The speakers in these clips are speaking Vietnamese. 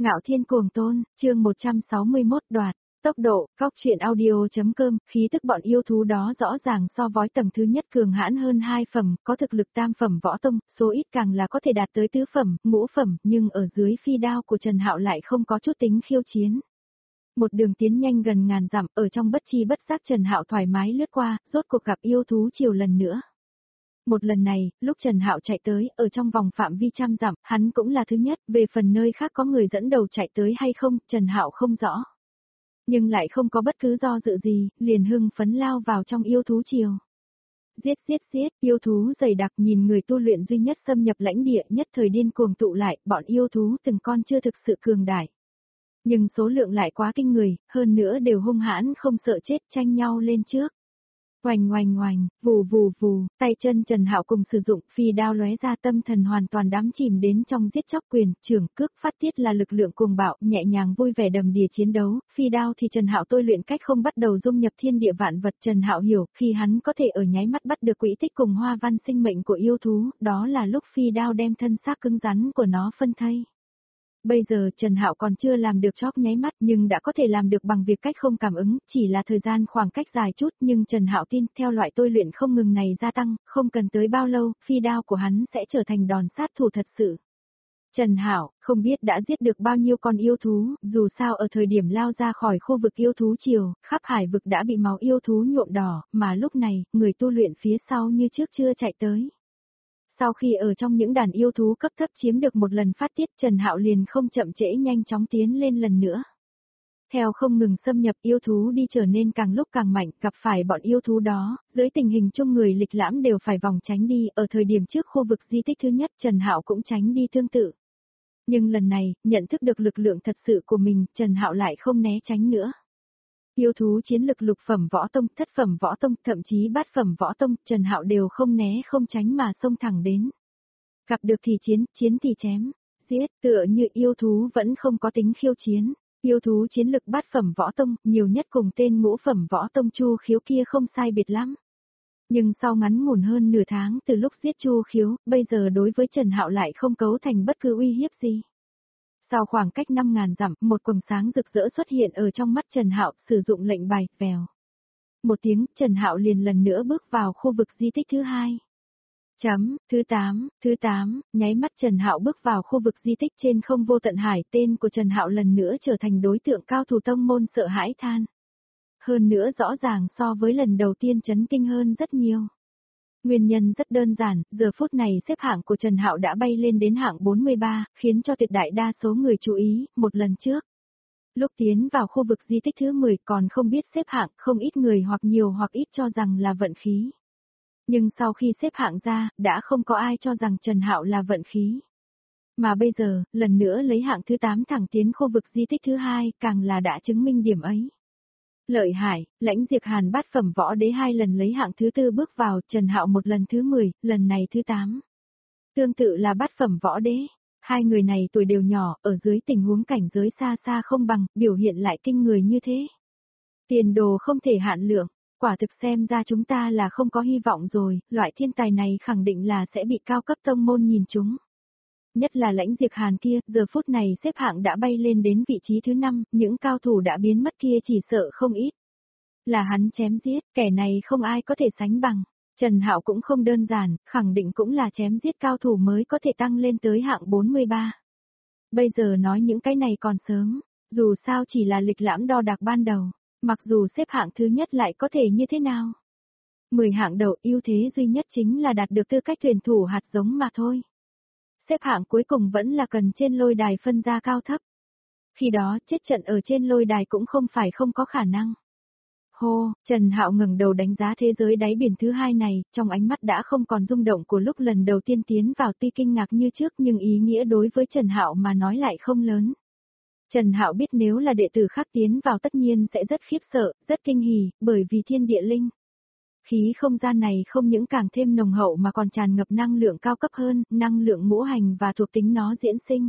Ngạo Thiên Cuồng Tôn, chương 161 đoạt, tốc độ, Cóc truyện audio.com, khí tức bọn yêu thú đó rõ ràng so với tầng thứ nhất cường hãn hơn 2 phẩm, có thực lực tam phẩm võ tông, số ít càng là có thể đạt tới tứ phẩm, ngũ phẩm, nhưng ở dưới phi đao của Trần Hạo lại không có chút tính khiêu chiến. Một đường tiến nhanh gần ngàn dặm, ở trong bất chi bất giác Trần Hạo thoải mái lướt qua, rốt cuộc gặp yêu thú chiều lần nữa. Một lần này, lúc Trần Hạo chạy tới, ở trong vòng phạm vi trăm dặm, hắn cũng là thứ nhất, về phần nơi khác có người dẫn đầu chạy tới hay không, Trần Hạo không rõ. Nhưng lại không có bất cứ do dự gì, liền hưng phấn lao vào trong yêu thú chiều. Giết, yêu thú dày đặc nhìn người tu luyện duy nhất xâm nhập lãnh địa nhất thời điên cuồng tụ lại, bọn yêu thú từng con chưa thực sự cường đại. Nhưng số lượng lại quá kinh người, hơn nữa đều hung hãn không sợ chết tranh nhau lên trước. Oành, vù, tay chân Trần Hạo cùng sử dụng phi đao lóe ra tâm thần hoàn toàn đắm chìm đến trong giết chóc quyền, trưởng cước phát tiết là lực lượng cuồng bạo, nhẹ nhàng vui vẻ đầm đìa chiến đấu, phi đao thì Trần Hạo tôi luyện cách không bắt đầu dung nhập thiên địa vạn vật. Trần Hạo hiểu, khi hắn có thể ở nháy mắt bắt được quỹ tích cùng hoa văn sinh mệnh của yêu thú, đó là lúc phi đao đem thân xác cứng rắn của nó phân thây. Bây giờ Trần Hạo còn chưa làm được chóp nháy mắt nhưng đã có thể làm được bằng việc cách không cảm ứng, chỉ là thời gian khoảng cách dài chút nhưng Trần Hạo tin theo loại tôi luyện không ngừng này gia tăng, không cần tới bao lâu, phi đao của hắn sẽ trở thành đòn sát thủ thật sự. Trần Hạo không biết đã giết được bao nhiêu con yêu thú, dù sao ở thời điểm lao ra khỏi khu vực yêu thú chiều, khắp hải vực đã bị máu yêu thú nhuộm đỏ, mà lúc này, người tu luyện phía sau như trước chưa chạy tới. Sau khi ở trong những đàn yêu thú cấp thấp chiếm được một lần phát tiết, Trần Hạo liền không chậm trễ nhanh chóng tiến lên lần nữa. Theo không ngừng xâm nhập, yêu thú đi trở nên càng lúc càng mạnh, gặp phải bọn yêu thú đó, dưới tình hình chung người lịch lãm đều phải vòng tránh đi, ở thời điểm trước khu vực di tích thứ nhất Trần Hạo cũng tránh đi tương tự. Nhưng lần này, nhận thức được lực lượng thật sự của mình, Trần Hạo lại không né tránh nữa. Yêu thú chiến lực lục phẩm võ tông, thất phẩm võ tông, thậm chí bát phẩm võ tông, Trần Hạo đều không né không tránh mà xông thẳng đến. Gặp được thì chiến thì chém, giết, tựa như yêu thú vẫn không có tính khiêu chiến. Yêu thú chiến lực bát phẩm võ tông, nhiều nhất cùng tên ngũ phẩm võ tông Chu Khiếu kia không sai biệt lắm. Nhưng sau ngắn ngủn hơn nửa tháng từ lúc giết Chu Khiếu, bây giờ đối với Trần Hạo lại không cấu thành bất cứ uy hiếp gì. Sau khoảng cách 5.000 dặm, một quầng sáng rực rỡ xuất hiện ở trong mắt Trần Hạo, sử dụng lệnh bài, vèo. Một tiếng, Trần Hạo liền lần nữa bước vào khu vực di tích thứ hai. Thứ 8, nháy mắt Trần Hạo bước vào khu vực di tích trên không vô tận hải, tên của Trần Hạo lần nữa trở thành đối tượng cao thủ tông môn sợ hãi than. Hơn nữa rõ ràng so với lần đầu tiên chấn kinh hơn rất nhiều. Nguyên nhân rất đơn giản, giờ phút này xếp hạng của Trần Hạo đã bay lên đến hạng 43, khiến cho tuyệt đại đa số người chú ý, một lần trước. Lúc tiến vào khu vực di tích thứ 10 còn không biết xếp hạng, không ít người hoặc nhiều hoặc ít cho rằng là vận khí. Nhưng sau khi xếp hạng ra, đã không có ai cho rằng Trần Hạo là vận khí. Mà bây giờ, lần nữa lấy hạng thứ 8 thẳng tiến khu vực di tích thứ 2, càng là đã chứng minh điểm ấy. Lợi hại, Lãnh Diệp Hàn bát phẩm võ đế 2 lần lấy hạng thứ 4 bước vào, Trần Hạo một lần thứ 10, lần này thứ 8. Tương tự là bát phẩm võ đế, hai người này tuổi đều nhỏ, ở dưới tình huống cảnh giới xa xa không bằng, biểu hiện lại kinh người như thế. Tiền đồ không thể hạn lượng, quả thực xem ra chúng ta là không có hy vọng rồi, loại thiên tài này khẳng định là sẽ bị cao cấp tông môn nhìn chúng. Nhất là Lãnh Diệp Hàn kia, giờ phút này xếp hạng đã bay lên đến vị trí thứ 5, những cao thủ đã biến mất kia chỉ sợ không ít. Là hắn chém giết, kẻ này không ai có thể sánh bằng. Trần Hạo cũng không đơn giản, khẳng định cũng là chém giết cao thủ mới có thể tăng lên tới hạng 43. Bây giờ nói những cái này còn sớm, dù sao chỉ là lịch lãm đo đạc ban đầu, mặc dù xếp hạng thứ nhất lại có thể như thế nào. 10 hạng đầu ưu thế duy nhất chính là đạt được tư cách tuyển thủ hạt giống mà thôi. Xếp hạng cuối cùng vẫn là cần trên lôi đài phân ra cao thấp. Khi đó chết trận ở trên lôi đài cũng không phải không có khả năng. Hô, Trần Hạo ngẩng đầu đánh giá thế giới đáy biển thứ hai này, trong ánh mắt đã không còn rung động của lúc lần đầu tiên tiến vào, tuy kinh ngạc như trước nhưng ý nghĩa đối với Trần Hạo mà nói lại không lớn. Trần Hạo biết nếu là đệ tử khác tiến vào tất nhiên sẽ rất khiếp sợ, rất kinh hỉ, bởi vì thiên địa linh. Khí không gian này không những càng thêm nồng hậu mà còn tràn ngập năng lượng cao cấp hơn, năng lượng ngũ hành và thuộc tính nó diễn sinh.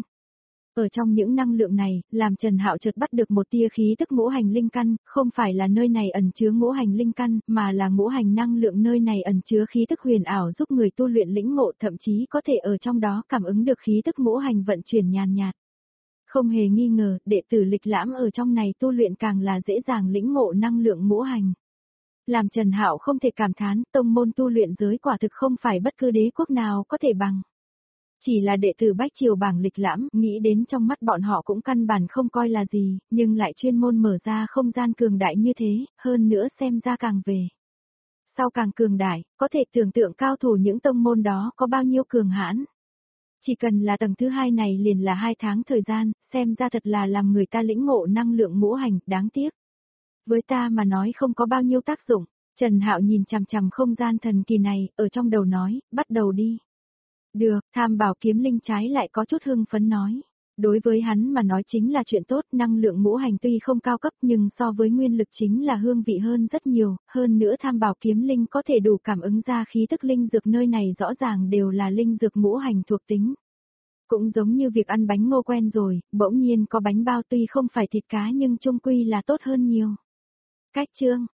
Ở trong những năng lượng này, làm Trần Hạo chợt bắt được một tia khí tức ngũ hành linh căn, không phải là nơi này ẩn chứa ngũ hành linh căn, mà là ngũ hành năng lượng nơi này ẩn chứa khí tức huyền ảo giúp người tu luyện lĩnh ngộ, thậm chí có thể ở trong đó cảm ứng được khí tức ngũ hành vận chuyển nhàn nhạt. Không hề nghi ngờ, đệ tử lịch lãm ở trong này tu luyện càng là dễ dàng lĩnh ngộ năng lượng ngũ hành. Làm Trần Hạo không thể cảm thán, tông môn tu luyện giới quả thực không phải bất cứ đế quốc nào có thể bằng. Chỉ là đệ tử Bách Triều bảng lịch lãm, nghĩ đến trong mắt bọn họ cũng căn bản không coi là gì, nhưng lại chuyên môn mở ra không gian cường đại như thế, hơn nữa xem ra càng về. Sau càng cường đại, có thể tưởng tượng cao thủ những tông môn đó có bao nhiêu cường hãn. Chỉ cần là tầng thứ 2 này liền là 2 tháng thời gian, xem ra thật là làm người ta lĩnh ngộ năng lượng ngũ hành, đáng tiếc. Với ta mà nói không có bao nhiêu tác dụng, Trần Hạo nhìn chằm chằm không gian thần kỳ này, ở trong đầu nói, bắt đầu đi. Được, Tham Bảo Kiếm Linh trái lại có chút hưng phấn nói. Đối với hắn mà nói chính là chuyện tốt, năng lượng ngũ hành tuy không cao cấp nhưng so với nguyên lực chính là hương vị hơn rất nhiều, hơn nữa Tham Bảo Kiếm Linh có thể đủ cảm ứng ra khí tức linh dược nơi này rõ ràng đều là linh dược ngũ hành thuộc tính. Cũng giống như việc ăn bánh ngô quen rồi, bỗng nhiên có bánh bao tuy không phải thịt cá nhưng chung quy là tốt hơn nhiều. Cách chương